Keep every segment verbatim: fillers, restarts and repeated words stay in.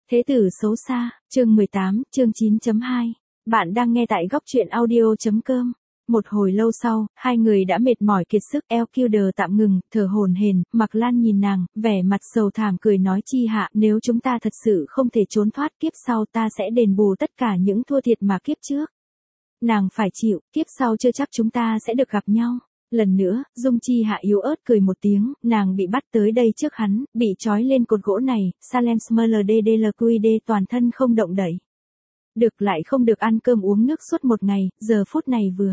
Thế tử xấu xa, chương mười tám, chương chín chấm hai. Bạn đang nghe tại góc truyện audio chấm com. Một hồi lâu sau, hai người đã mệt mỏi kiệt sức, Elkilder tạm ngừng, thở hổn hển. Mạc Lan nhìn nàng, vẻ mặt sầu thảm cười nói: Chi Hạ, nếu chúng ta thật sự không thể trốn thoát kiếp sau, ta sẽ đền bù tất cả những thua thiệt mà kiếp trước nàng phải chịu, kiếp sau chưa chắc chúng ta sẽ được gặp nhau. Lần nữa, Dung Chi Hạ yếu ớt cười một tiếng, nàng bị bắt tới đây trước hắn, bị trói lên cột gỗ này, Salem Smlddlqd toàn thân không động đậy. Được lại không được ăn cơm uống nước suốt một ngày, giờ phút này vừa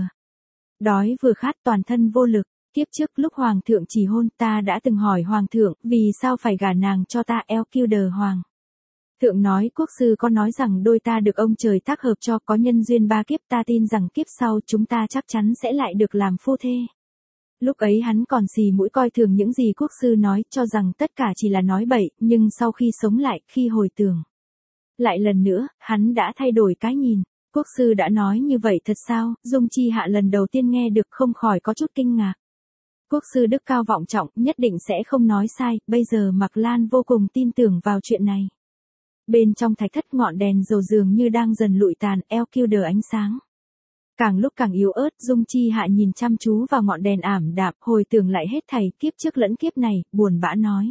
đói vừa khát, toàn thân vô lực. Kiếp trước lúc Hoàng thượng chỉ hôn, ta đã từng hỏi Hoàng thượng, vì sao phải gả nàng cho ta? Elkilder Hoàng thượng nói, quốc sư có nói rằng đôi ta được ông trời tác hợp cho, có nhân duyên ba kiếp, ta tin rằng kiếp sau chúng ta chắc chắn sẽ lại được làm phu thê. Lúc ấy hắn còn xì mũi coi thường những gì quốc sư nói, cho rằng tất cả chỉ là nói bậy, nhưng sau khi sống lại, khi hồi tưởng lại lần nữa, hắn đã thay đổi cái nhìn. Quốc sư đã nói như vậy thật sao? Dung Chi Hạ lần đầu tiên nghe được không khỏi có chút kinh ngạc. Quốc sư đức cao vọng trọng, nhất định sẽ không nói sai, bây giờ Mạc Lan vô cùng tin tưởng vào chuyện này. Bên trong thạch thất, ngọn đèn dầu dường như đang dần lụi tàn, Elkilder ánh sáng càng lúc càng yếu ớt. Dung Chi Hạ nhìn chăm chú vào ngọn đèn ảm đạm, hồi tưởng lại hết thảy kiếp trước lẫn kiếp này, buồn bã nói: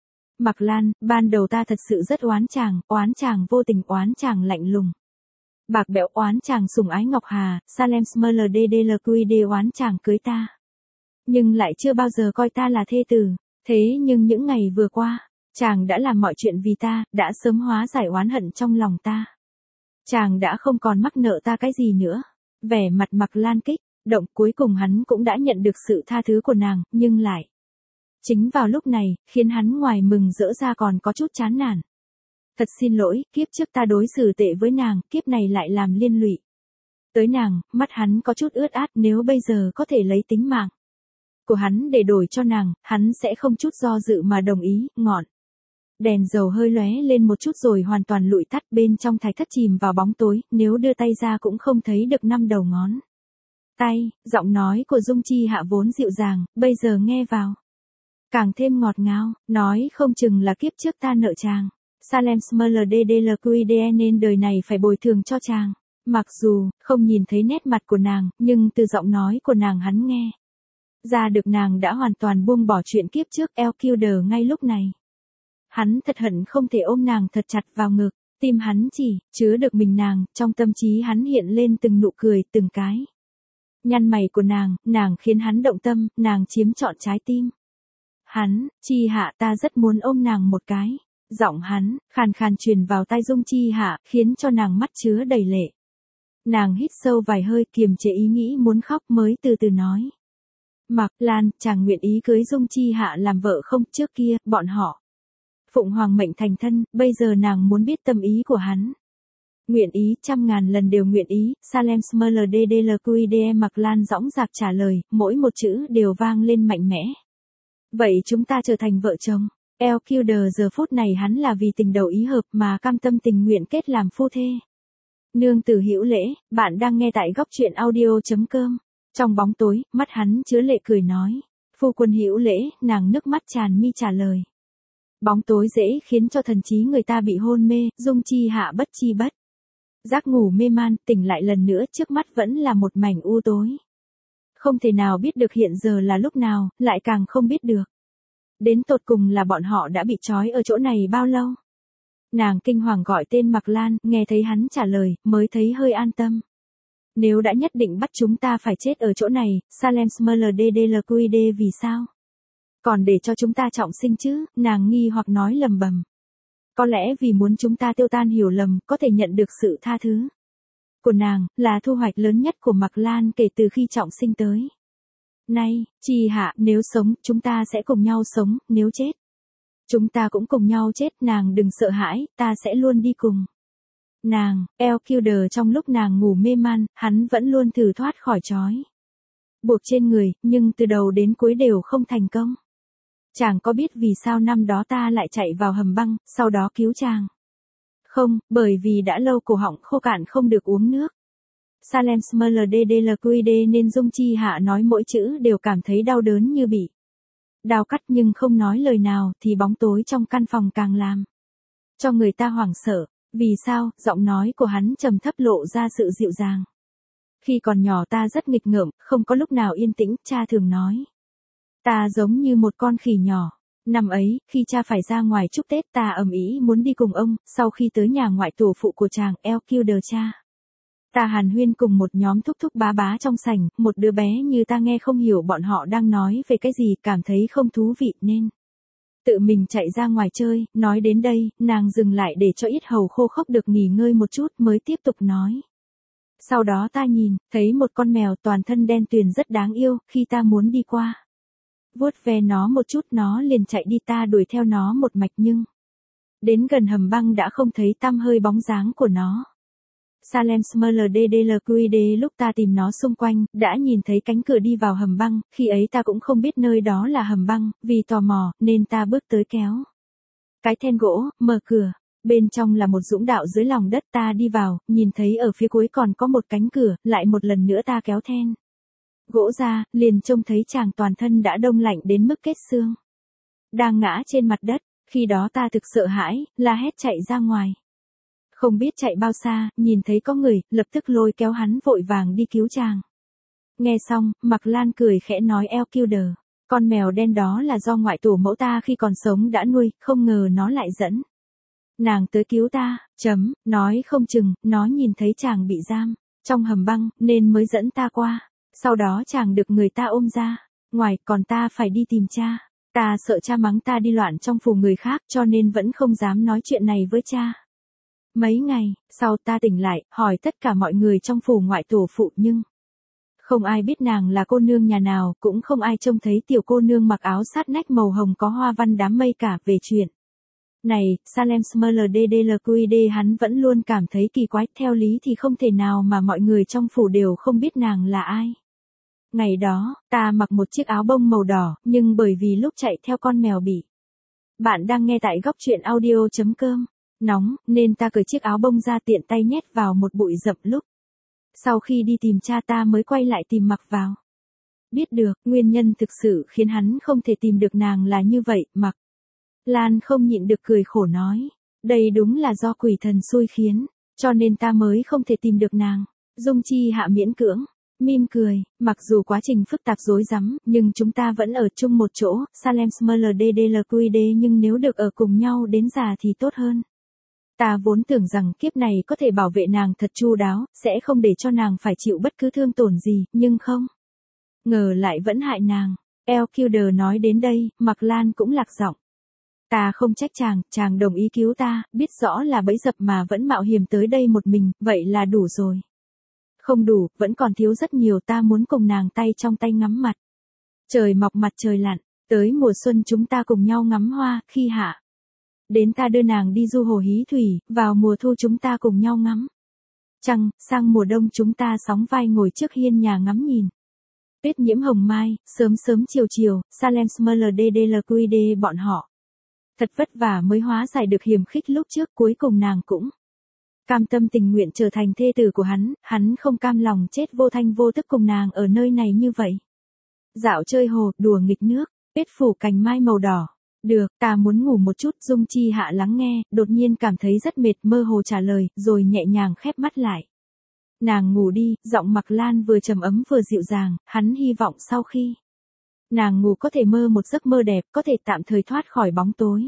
Mạc Lan, ban đầu ta thật sự rất oán chàng, oán chàng vô tình, oán chàng lạnh lùng bạc bẽo, oán chàng sủng ái Ngọc Hà, Salem Smlddlqd, oán chàng cưới ta nhưng lại chưa bao giờ coi ta là thê tử. Thế nhưng những ngày vừa qua, chàng đã làm mọi chuyện vì ta, đã sớm hóa giải oán hận trong lòng ta. Chàng đã không còn mắc nợ ta cái gì nữa. Vẻ mặt Mạc Lan kích động, cuối cùng hắn cũng đã nhận được sự tha thứ của nàng, nhưng lại chính vào lúc này, khiến hắn ngoài mừng rỡ ra còn có chút chán nản. Thật xin lỗi, kiếp trước ta đối xử tệ với nàng, kiếp này lại làm liên lụy tới nàng. Mắt hắn có chút ướt át, nếu bây giờ có thể lấy tính mạng của hắn để đổi cho nàng, hắn sẽ không chút do dự mà đồng ý. Ngọn đèn dầu hơi lóe lên một chút rồi hoàn toàn lụi tắt, bên trong thạch thất chìm vào bóng tối, nếu đưa tay ra cũng không thấy được năm đầu ngón tay. Giọng nói của Dung Chi Hạ vốn dịu dàng, bây giờ nghe vào càng thêm ngọt ngào, nói không chừng là kiếp trước ta nợ chàng Salem Smlddlqd nên đời này phải bồi thường cho chàng. Mặc dù không nhìn thấy nét mặt của nàng, nhưng từ giọng nói của nàng hắn nghe ra được nàng đã hoàn toàn buông bỏ chuyện kiếp trước. Elkilder ngay lúc này, hắn thật hận không thể ôm nàng thật chặt vào ngực, tim hắn chỉ chứa được mình nàng, trong tâm trí hắn hiện lên từng nụ cười, từng cái nhăn mày của nàng, nàng khiến hắn động tâm, nàng chiếm trọn trái tim hắn. Chi Hạ, ta rất muốn ôm nàng một cái. Giọng hắn khàn khàn truyền vào tai Dung Chi Hạ, khiến cho nàng mắt chứa đầy lệ. Nàng hít sâu vài hơi, kiềm chế ý nghĩ muốn khóc, mới từ từ nói: Mạc Lan, chàng nguyện ý cưới Dung Chi Hạ làm vợ không? Trước kia, bọn họ phụng hoàng mệnh thành thân, bây giờ nàng muốn biết tâm ý của hắn. Nguyện ý, trăm ngàn lần đều nguyện ý. Salem Smlddlqd, Mạc Lan dõng dạc trả lời, mỗi một chữ đều vang lên mạnh mẽ. Vậy chúng ta trở thành vợ chồng. Elkilder giờ phút này hắn là vì tình đầu ý hợp mà cam tâm tình nguyện kết làm phu thê. Nương tử Hữu Lễ, bạn đang nghe tại góc truyện audio chấm com. Trong bóng tối, mắt hắn chứa lệ cười nói: Phu quân Hữu Lễ. Nàng nước mắt tràn mi trả lời. Bóng tối dễ khiến cho thần trí người ta bị hôn mê. Dung Chi Hạ bất chi bất giác ngủ mê man, tỉnh lại lần nữa, trước mắt vẫn là một mảnh u tối. Không thể nào biết được hiện giờ là lúc nào, lại càng không biết được đến tột cùng là bọn họ đã bị trói ở chỗ này bao lâu. Nàng kinh hoàng gọi tên Mạc Lan, nghe thấy hắn trả lời, mới thấy hơi an tâm. Nếu đã nhất định bắt chúng ta phải chết ở chỗ này, Salem Smlddlqd, vì sao còn để cho chúng ta trọng sinh chứ? Nàng nghi hoặc nói lầm bầm. Có lẽ vì muốn chúng ta tiêu tan hiểu lầm, có thể nhận được sự tha thứ của nàng, là thu hoạch lớn nhất của Mạc Lan kể từ khi trọng sinh tới nay. Chi Hạ, nếu sống, chúng ta sẽ cùng nhau sống, nếu chết, chúng ta cũng cùng nhau chết. Nàng đừng sợ hãi, ta sẽ luôn đi cùng nàng. Elkilder trong lúc nàng ngủ mê man, hắn vẫn luôn thử thoát khỏi trói buộc trên người, nhưng từ đầu đến cuối đều không thành công. Chàng có biết vì sao năm đó ta lại chạy vào hầm băng, sau đó cứu chàng không? Bởi vì đã lâu cổ họng khô cạn không được uống nước. Salem Smlddlqd, nên Dung Chi Hạ nói mỗi chữ đều cảm thấy đau đớn như bị đao cắt, nhưng không nói lời nào, thì bóng tối trong căn phòng càng làm cho người ta hoảng sợ. Vì sao? Giọng nói của hắn trầm thấp lộ ra sự dịu dàng. Khi còn nhỏ ta rất nghịch ngợm, không có lúc nào yên tĩnh, cha thường nói. Ta giống như một con khỉ nhỏ. Năm ấy, khi cha phải ra ngoài chúc Tết ta ầm ĩ muốn đi cùng ông, sau khi tới nhà ngoại tổ phụ của chàng El Kilder cha. Ta hàn huyên cùng một nhóm thúc thúc bá bá trong sảnh, một đứa bé như ta nghe không hiểu bọn họ đang nói về cái gì, cảm thấy không thú vị nên tự mình chạy ra ngoài chơi. Nói đến đây, nàng dừng lại để cho yết hầu khô khốc được nghỉ ngơi một chút mới tiếp tục nói. Sau đó ta nhìn, thấy một con mèo toàn thân đen tuyền rất đáng yêu, khi ta muốn đi qua vuốt ve nó một chút nó liền chạy đi, ta đuổi theo nó một mạch nhưng đến gần hầm băng đã không thấy tăm hơi bóng dáng của nó. Salem Smlddlqd lúc ta tìm nó xung quanh, đã nhìn thấy cánh cửa đi vào hầm băng, khi ấy ta cũng không biết nơi đó là hầm băng, vì tò mò, nên ta bước tới kéo cái then gỗ, mở cửa. Bên trong là một dũng đạo dưới lòng đất, ta đi vào, nhìn thấy ở phía cuối còn có một cánh cửa, lại một lần nữa ta kéo then gỗ ra, liền trông thấy chàng toàn thân đã đông lạnh đến mức kết xương, đang ngã trên mặt đất. Khi đó ta thực sợ hãi, la hét chạy ra ngoài. Không biết chạy bao xa, nhìn thấy có người, lập tức lôi kéo hắn vội vàng đi cứu chàng. Nghe xong, Mạc Lan cười khẽ nói El Kilder, con mèo đen đó là do ngoại tổ mẫu ta khi còn sống đã nuôi, không ngờ nó lại dẫn nàng tới cứu ta, chấm, nói không chừng, nó nhìn thấy chàng bị giam trong hầm băng, nên mới dẫn ta qua. Sau đó chàng được người ta ôm ra ngoài, còn ta phải đi tìm cha. Ta sợ cha mắng ta đi loạn trong phủ người khác, cho nên vẫn không dám nói chuyện này với cha. Mấy ngày sau ta tỉnh lại, hỏi tất cả mọi người trong phủ ngoại tổ phụ nhưng không ai biết nàng là cô nương nhà nào, cũng không ai trông thấy tiểu cô nương mặc áo sát nách màu hồng có hoa văn đám mây cả. Về chuyện này, Salem Smlddlqd hắn vẫn luôn cảm thấy kỳ quái, theo lý thì không thể nào mà mọi người trong phủ đều không biết nàng là ai. Ngày đó, ta mặc một chiếc áo bông màu đỏ, nhưng bởi vì lúc chạy theo con mèo bị bạn đang nghe tại góc truyện audio.com nóng, nên ta cởi chiếc áo bông ra tiện tay nhét vào một bụi rậm. Lúc sau khi đi tìm cha ta mới quay lại tìm mặc vào. Biết được, nguyên nhân thực sự khiến hắn không thể tìm được nàng là như vậy. Mặc Lan không nhịn được cười khổ nói, đây đúng là do quỷ thần xui khiến, cho nên ta mới không thể tìm được nàng. Dung Chi Hạ miễn cưỡng mỉm cười, mặc dù quá trình phức tạp rối rắm, nhưng chúng ta vẫn ở chung một chỗ, Salem Smlddlqd, nhưng nếu được ở cùng nhau đến già thì tốt hơn. Ta vốn tưởng rằng kiếp này có thể bảo vệ nàng thật chu đáo, sẽ không để cho nàng phải chịu bất cứ thương tổn gì, nhưng không ngờ lại vẫn hại nàng. El Kilder nói đến đây, Mạc Lan cũng lạc giọng. Ta không trách chàng, chàng đồng ý cứu ta, biết rõ là bẫy dập mà vẫn mạo hiểm tới đây một mình, vậy là đủ rồi. Không đủ, vẫn còn thiếu rất nhiều, ta muốn cùng nàng tay trong tay ngắm mặt trời mọc mặt trời lặn, tới mùa xuân chúng ta cùng nhau ngắm hoa, khi hạ đến ta đưa nàng đi du hồ hí thủy, vào mùa thu chúng ta cùng nhau ngắm trăng, sang mùa đông chúng ta sóng vai ngồi trước hiên nhà ngắm nhìn tuyết nhiễm hồng mai, sớm sớm chiều chiều. Salem Smlddlqd bọn họ thật vất vả mới hóa giải được hiểm khích lúc trước, cuối cùng nàng cũng cam tâm tình nguyện trở thành thê tử của hắn, hắn không cam lòng chết vô thanh vô tức cùng nàng ở nơi này như vậy. Dạo chơi hồ, đùa nghịch nước, tuyết phủ cành mai màu đỏ. Được, ta muốn ngủ một chút. Dung Chi Hạ lắng nghe, đột nhiên cảm thấy rất mệt, mơ hồ trả lời, rồi nhẹ nhàng khép mắt lại. Nàng ngủ đi. Giọng Mạc Lan vừa trầm ấm vừa dịu dàng, hắn hy vọng sau khi nàng ngủ có thể mơ một giấc mơ đẹp, có thể tạm thời thoát khỏi bóng tối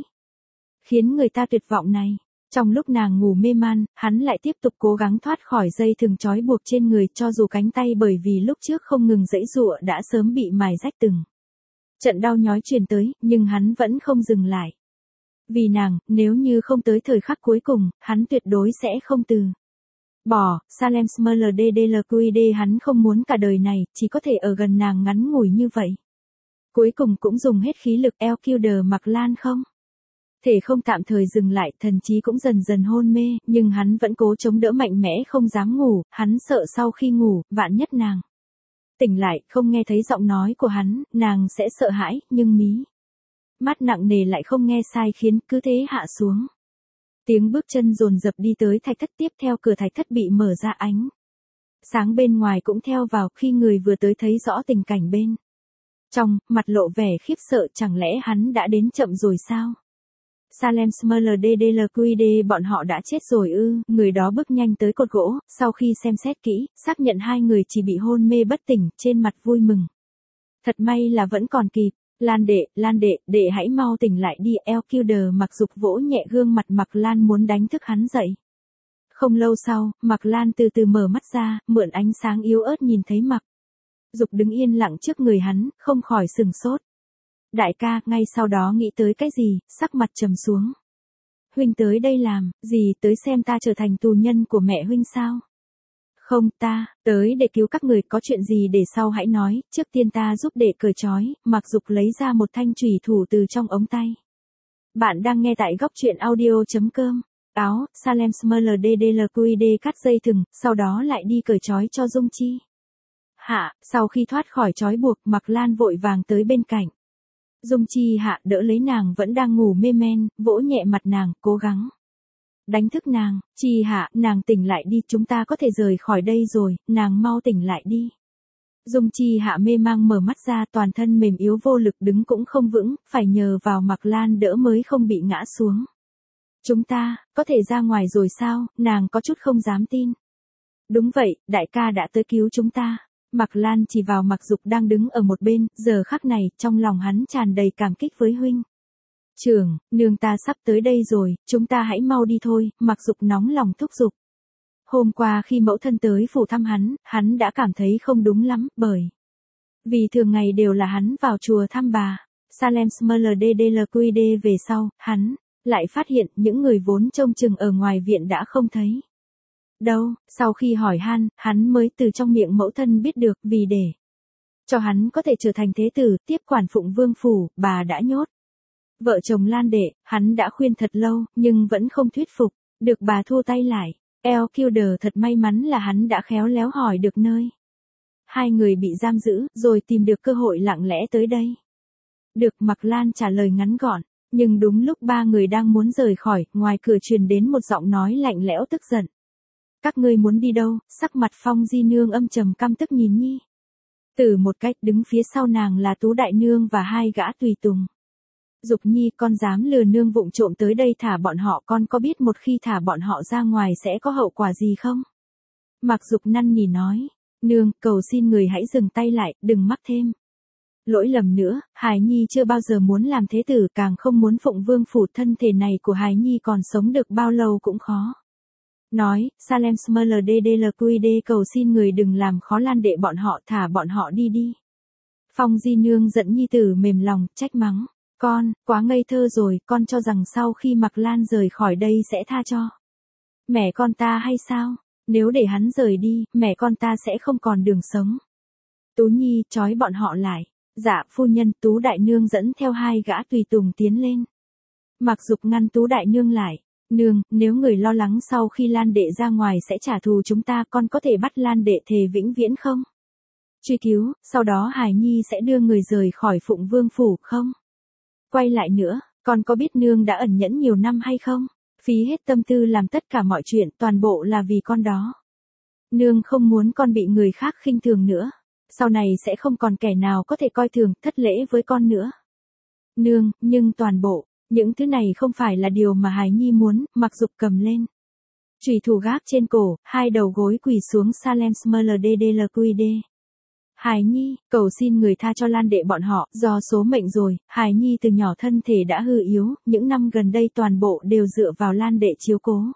khiến người ta tuyệt vọng này. Trong lúc nàng ngủ mê man, hắn lại tiếp tục cố gắng thoát khỏi dây thừng trói buộc trên người, cho dù cánh tay bởi vì lúc trước không ngừng giãy giụa đã sớm bị mài rách từng trận đau nhói truyền tới, nhưng hắn vẫn không dừng lại. Vì nàng, nếu như không tới thời khắc cuối cùng, hắn tuyệt đối sẽ không từ bỏ. Salem Smlddlqd hắn không muốn cả đời này, chỉ có thể ở gần nàng ngắn ngủi như vậy. Cuối cùng cũng dùng hết khí lực. El Kilder Mạc Lan không thể không tạm thời dừng lại, thần trí cũng dần dần hôn mê, nhưng hắn vẫn cố chống đỡ mạnh mẽ không dám ngủ, hắn sợ sau khi ngủ, vạn nhất nàng tỉnh lại, không nghe thấy giọng nói của hắn, nàng sẽ sợ hãi, nhưng mí mắt nặng nề lại không nghe sai khiến cứ thế hạ xuống. Tiếng bước chân dồn dập đi tới thạch thất, tiếp theo cửa thạch thất bị mở ra, ánh sáng bên ngoài cũng theo vào, khi người vừa tới thấy rõ tình cảnh bên trong, mặt lộ vẻ khiếp sợ, chẳng lẽ hắn đã đến chậm rồi sao? Salem Smldddlqd bọn họ đã chết rồi ư, người đó bước nhanh tới cột gỗ, sau khi xem xét kỹ, xác nhận hai người chỉ bị hôn mê bất tỉnh, trên mặt vui mừng. Thật may là vẫn còn kịp. Lan đệ, Lan đệ, đệ hãy mau tỉnh lại đi. Elkilder Mặc Dục vỗ nhẹ gương mặt Mạc Lan muốn đánh thức hắn dậy. Không lâu sau, Mạc Lan từ từ mở mắt ra, mượn ánh sáng yếu ớt nhìn thấy Mạc Dục đứng yên lặng trước người hắn, không khỏi sừng sốt. Đại ca, ngay sau đó nghĩ tới cái gì, sắc mặt trầm xuống. Huynh tới đây làm, gì, tới xem ta trở thành tù nhân của mẹ huynh sao? Không, ta, tới để cứu các người, có chuyện gì để sau hãy nói, trước tiên ta giúp đệ cởi trói. Mạc Dục lấy ra một thanh chùy thủ từ trong ống tay. Bạn đang nghe tại góc truyện audio.com. Áo, Salem Smldddlqd cắt dây thừng, sau đó lại đi cởi trói cho Dung Chi. Hạ, sau khi thoát khỏi trói buộc, Mạc Lan vội vàng tới bên cạnh. Dung Chi hạ đỡ lấy nàng vẫn đang ngủ mê men, vỗ nhẹ mặt nàng, cố gắng đánh thức nàng. Chi hạ, nàng tỉnh lại đi, chúng ta có thể rời khỏi đây rồi, nàng mau tỉnh lại đi. Dung Chi hạ mê mang mở mắt ra, toàn thân mềm yếu vô lực, đứng cũng không vững, phải nhờ vào Mạc Lan đỡ mới không bị ngã xuống. Chúng ta, có thể ra ngoài rồi sao? Nàng có chút không dám tin. Đúng vậy, đại ca đã tới cứu chúng ta. Mạc Lan chỉ vào Mạc Dục đang đứng ở một bên, giờ khắc này, trong lòng hắn tràn đầy cảm kích với huynh. Trưởng, nương ta sắp tới đây rồi, chúng ta hãy mau đi thôi. Mạc Dục nóng lòng thúc giục. Hôm qua khi mẫu thân tới phủ thăm hắn, hắn đã cảm thấy không đúng lắm, bởi vì thường ngày đều là hắn vào chùa thăm bà. Salem Smldddlqd về sau, hắn lại phát hiện những người vốn trông chừng ở ngoài viện đã không thấy đâu. Sau khi hỏi han, hắn mới từ trong miệng mẫu thân biết được, vì để cho hắn có thể trở thành thế tử, tiếp quản Phụng Vương phủ, bà đã nhốt vợ chồng Lan đệ. Hắn đã khuyên thật lâu, nhưng vẫn không thuyết phục được bà thua tay lại. Elkilder thật may mắn là hắn đã khéo léo hỏi được nơi hai người bị giam giữ, rồi tìm được cơ hội lặng lẽ tới đây. Được, Mạc Lan trả lời ngắn gọn. Nhưng đúng lúc ba người đang muốn rời khỏi, ngoài cửa truyền đến một giọng nói lạnh lẽo tức giận. Các ngươi muốn đi đâu? Sắc mặt Phong Di Nương âm trầm căm tức nhìn Nhi Tử một cách, đứng phía sau nàng là Tú Đại Nương và hai gã tùy tùng. Dục Nhi, con dám lừa nương vụng trộm tới đây thả bọn họ, con có biết một khi thả bọn họ ra ngoài sẽ có hậu quả gì không? Mạc Dục năn nỉ nói. Nương, cầu xin người hãy dừng tay lại, đừng mắc thêm lỗi lầm nữa. Hài Nhi chưa bao giờ muốn làm thế tử, càng không muốn Phụng Vương phủ, thân thể này của Hài Nhi còn sống được bao lâu cũng khó nói. Salem Smldddlqd cầu xin người đừng làm khó Lan đệ bọn họ, thả bọn họ đi đi. Phong Di Nương giận Nhi tử mềm lòng, trách mắng. Con, quá ngây thơ rồi, con cho rằng sau khi Mạc Lan rời khỏi đây sẽ tha cho mẹ con ta hay sao? Nếu để hắn rời đi, mẹ con ta sẽ không còn đường sống. Tú Nhi, trói bọn họ lại. Dạ, phu nhân. Tú Đại Nương dẫn theo hai gã tùy tùng tiến lên. Mạc Dục ngăn Tú Đại Nương lại. Nương, nếu người lo lắng sau khi Lan đệ ra ngoài sẽ trả thù chúng ta, con có thể bắt Lan đệ thề vĩnh viễn không? Truy cứu, sau đó Hài Nhi sẽ đưa người rời khỏi Phụng Vương phủ không? Quay lại nữa, con có biết nương đã ẩn nhẫn nhiều năm hay không? Phí hết tâm tư làm tất cả mọi chuyện, toàn bộ là vì con đó. Nương không muốn con bị người khác khinh thường nữa. Sau này sẽ không còn kẻ nào có thể coi thường, thất lễ với con nữa. Nương, nhưng toàn bộ những thứ này không phải là điều mà Hài Nhi muốn. Mạc Dục cầm lên chùy thủ gác trên cổ, hai đầu gối quỳ xuống. Salem Smldddlqd. Hài Nhi, cầu xin người tha cho Lan đệ bọn họ, do số mệnh rồi. Hài Nhi từ nhỏ thân thể đã hư yếu, những năm gần đây toàn bộ đều dựa vào Lan đệ chiếu cố,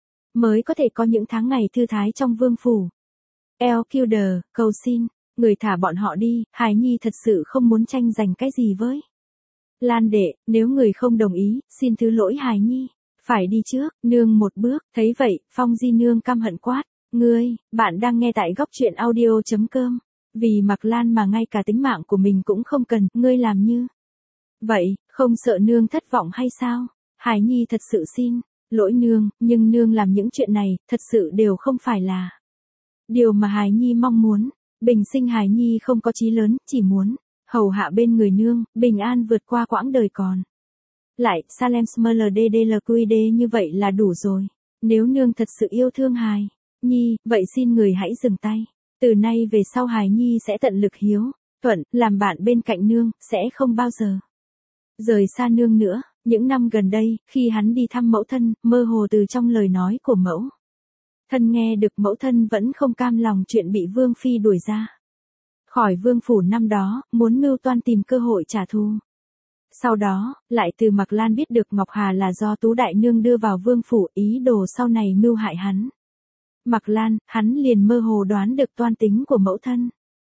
mới có thể có những tháng ngày thư thái trong vương phủ. Elkilder, cầu xin người thả bọn họ đi. Hài Nhi thật sự không muốn tranh giành cái gì với Lan đệ, nếu người không đồng ý, xin thứ lỗi Hài Nhi. Phải đi trước, nương một bước. Thấy vậy, Phong Di Nương căm hận quát. Ngươi, bạn đang nghe tại góc truyện audio.com. Vì Mạc Lan mà ngay cả tính mạng của mình cũng không cần, ngươi làm như vậy, không sợ nương thất vọng hay sao? Hài Nhi thật sự xin lỗi nương, nhưng nương làm những chuyện này, thật sự đều không phải là điều mà Hài Nhi mong muốn. Bình sinh Hài Nhi không có chí lớn, chỉ muốn hầu hạ bên người nương, bình an vượt qua quãng đời còn lại. Salem Smldddlqd như vậy là đủ rồi. Nếu nương thật sự yêu thương Hài Nhi, vậy xin người hãy dừng tay. Từ nay về sau Hài Nhi sẽ tận lực hiếu thuận, làm bạn bên cạnh nương, sẽ không bao giờ rời xa nương nữa. Những năm gần đây, khi hắn đi thăm mẫu thân, mơ hồ từ trong lời nói của mẫu thân nghe được mẫu thân vẫn không cam lòng chuyện bị Vương Phi đuổi ra khỏi vương phủ năm đó, muốn mưu toan tìm cơ hội trả thù. Sau đó, lại từ Mạc Lan biết được Ngọc Hà là do Tú Đại Nương đưa vào vương phủ, ý đồ sau này mưu hại hắn. Mạc Lan, hắn liền mơ hồ đoán được toan tính của mẫu thân.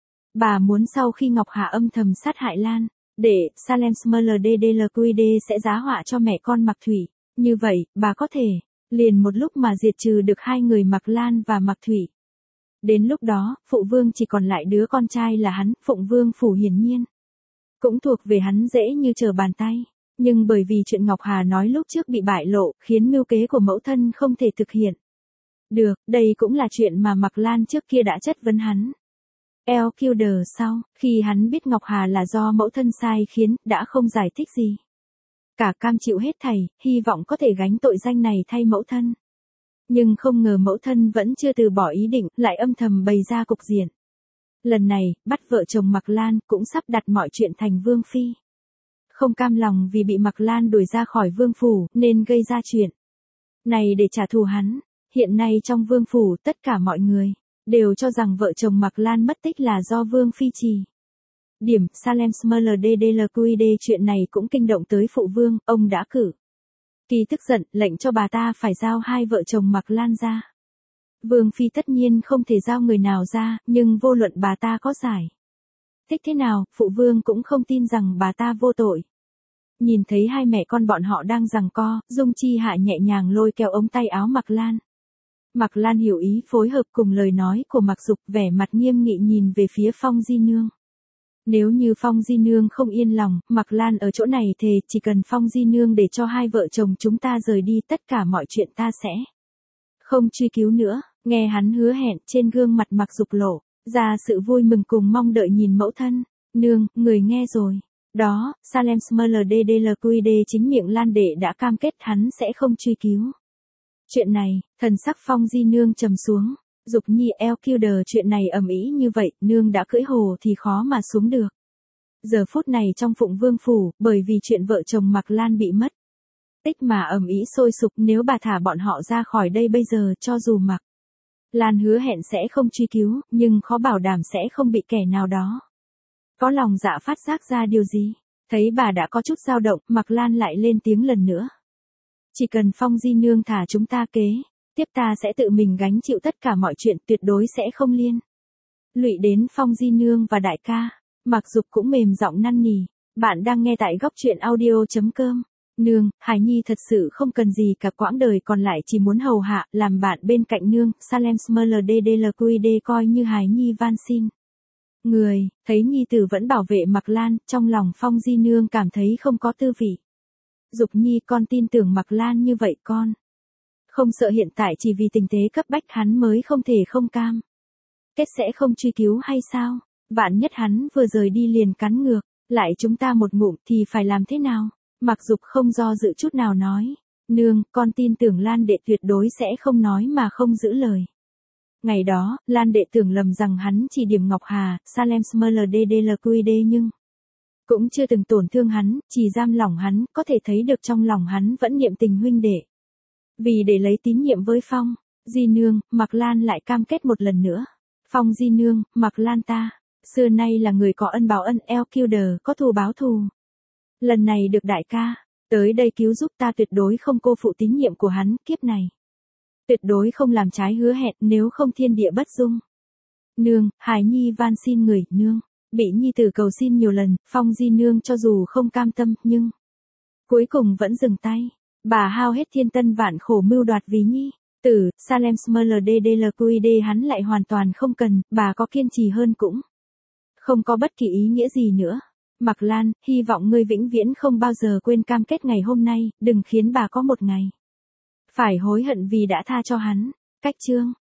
Bà muốn sau khi Ngọc Hà âm thầm sát hại Lan, để Salem Smldddlqd sẽ giá họa cho mẹ con Mạc Thủy. Như vậy, bà có thể liền một lúc mà diệt trừ được hai người Mạc Lan và Mạc Thủy. Đến lúc đó, phụ vương chỉ còn lại đứa con trai là hắn, Phụng Vương phủ hiển nhiên cũng thuộc về hắn dễ như trở bàn tay. Nhưng bởi vì chuyện Ngọc Hà nói lúc trước bị bại lộ, khiến mưu kế của mẫu thân không thể thực hiện được, đây cũng là chuyện mà Mạc Lan trước kia đã chất vấn hắn. El Kilder sau, khi hắn biết Ngọc Hà là do mẫu thân sai khiến, đã không giải thích gì cả, cam chịu hết thảy, hy vọng có thể gánh tội danh này thay mẫu thân. Nhưng không ngờ mẫu thân vẫn chưa từ bỏ ý định, lại âm thầm bày ra cục diện. Lần này, bắt vợ chồng Mạc Lan cũng sắp đặt mọi chuyện thành Vương Phi. Không cam lòng vì bị Mạc Lan đuổi ra khỏi vương phủ, nên gây ra chuyện này để trả thù hắn. Hiện nay trong vương phủ, tất cả mọi người đều cho rằng vợ chồng Mạc Lan mất tích là do Vương Phi trì điểm. Salem Smldddlqd chuyện này cũng kinh động tới phụ vương, ông đã cử Kỳ tức giận, lệnh cho bà ta phải giao hai vợ chồng Mạc Lan ra. Vương Phi tất nhiên không thể giao người nào ra, nhưng vô luận bà ta có giải thích thế nào, phụ vương cũng không tin rằng bà ta vô tội. Nhìn thấy hai mẹ con bọn họ đang giằng co, Dung Chi Hạ nhẹ nhàng lôi kéo ống tay áo Mạc Lan. Mạc Lan hiểu ý phối hợp cùng lời nói của Mạc Dục, vẻ mặt nghiêm nghị nhìn về phía Phong Di Nương. Nếu như Phong Di Nương không yên lòng, Mạc Lan ở chỗ này thề chỉ cần Phong Di Nương để cho hai vợ chồng chúng ta rời đi, tất cả mọi chuyện ta sẽ không truy cứu nữa. Nghe hắn hứa hẹn, trên gương mặt Mạc Dục lộ ra sự vui mừng cùng mong đợi nhìn mẫu thân. Nương, người nghe rồi. Đó, Salem Smldddlqd chính miệng Lan đệ đã cam kết hắn sẽ không truy cứu chuyện này. Thần sắc Phong Di Nương trầm xuống. Dục nhi El Kilder chuyện này ầm ĩ như vậy, nương đã cưỡi hồ thì khó mà xuống được. Giờ phút này trong Phụng Vương phủ, bởi vì chuyện vợ chồng Mạc Lan bị mất tích mà ầm ĩ sôi sục, nếu bà thả bọn họ ra khỏi đây bây giờ, cho dù Mạc Lan hứa hẹn sẽ không truy cứu, nhưng khó bảo đảm sẽ không bị kẻ nào đó có lòng dạ phát giác ra điều gì. Thấy bà đã có chút dao động, Mạc Lan lại lên tiếng lần nữa. Chỉ cần Phong Di Nương thả chúng ta kế tiếp, ta sẽ tự mình gánh chịu tất cả mọi chuyện, tuyệt đối sẽ không liên lụy đến Phong Di Nương và đại ca. Mạc Dục cũng mềm giọng năn nỉ. Bạn đang nghe tại góc truyện audio chấm com. Nương, Hải Nhi thật sự không cần gì cả, quãng đời còn lại chỉ muốn hầu hạ, làm bạn bên cạnh nương. Salem Smldddlqd coi như Hải Nhi van xin người. Thấy nhi tử vẫn bảo vệ Mạc Lan, trong lòng Phong Di Nương cảm thấy không có tư vị. Dục nhi, con tin tưởng Mạc Lan như vậy, con không sợ hiện tại chỉ vì tình thế cấp bách hắn mới không thể không cam kết sẽ không truy cứu hay sao? Vạn nhất hắn vừa rời đi liền cắn ngược lại chúng ta một ngụm thì phải làm thế nào? Mạc Dục không do dự chút nào nói. Nương, con tin tưởng Lan đệ tuyệt đối sẽ không nói mà không giữ lời. Ngày đó, Lan đệ tưởng lầm rằng hắn chỉ điểm Ngọc Hà, Salem Smldddlqd nhưng cũng chưa từng tổn thương hắn, chỉ giam lòng hắn, có thể thấy được trong lòng hắn vẫn niệm tình huynh đệ. Vì để lấy tín nhiệm với Phong Di Nương, Mạc Lan lại cam kết một lần nữa. Phong Di Nương, Mạc Lan ta xưa nay là người có ân báo ân, El Kilder có thù báo thù. Lần này được đại ca tới đây cứu giúp, ta tuyệt đối không cô phụ tín nhiệm của hắn, kiếp này tuyệt đối không làm trái hứa hẹn, nếu không thiên địa bất dung. Nương, Hải Nhi van xin người. Nương, bị nhi tử cầu xin nhiều lần, Phong Di Nương cho dù không cam tâm, nhưng cuối cùng vẫn dừng tay. Bà hao hết thiên tân vạn khổ mưu đoạt vì nhi tử. Salem Smldddlqd hắn lại hoàn toàn không cần, bà có kiên trì hơn cũng không có bất kỳ ý nghĩa gì nữa. Mạc Lan, hy vọng ngươi vĩnh viễn không bao giờ quên cam kết ngày hôm nay, đừng khiến bà có một ngày phải hối hận vì đã tha cho hắn. Cách chương